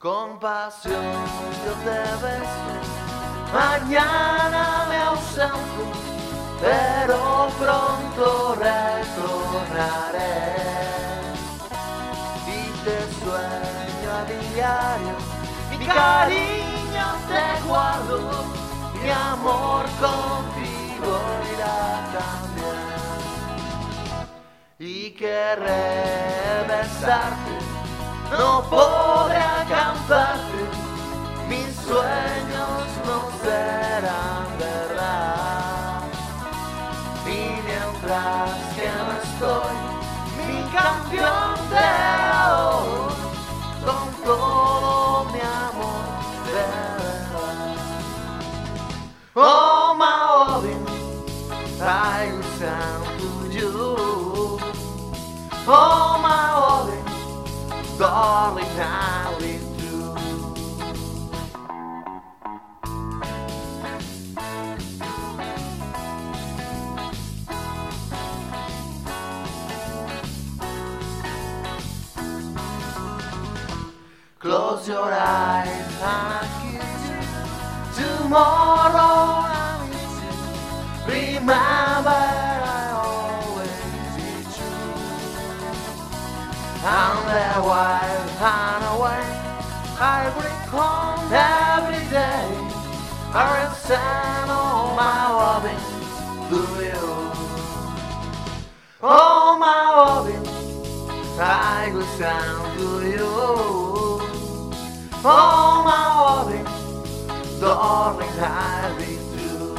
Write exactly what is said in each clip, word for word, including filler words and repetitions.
Con pasión yo te beso, mañana me ausento, pero pronto retornaré. Y te sueño a diario, mi cariño te guardo, mi amor contigo irá también. Y querré besarte, no podré alcanzarte, mis sueños no serán verdad. Y mientras que no estoy, mi campeón de ahora, con todo mi amor de verdad. Oh my loving, I listen to you. Oh my loving, darling, I live through. Close your eyes and I kiss you. Tomorrow I miss you. Remember I always be true. And there while and away, I recall every day. I will send all my loving to you. All my loving I will send to you. All my loving, darling, I'll be through.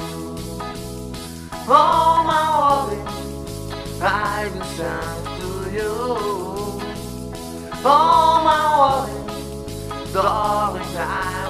All my loving I will send to you. All my loving, darling, I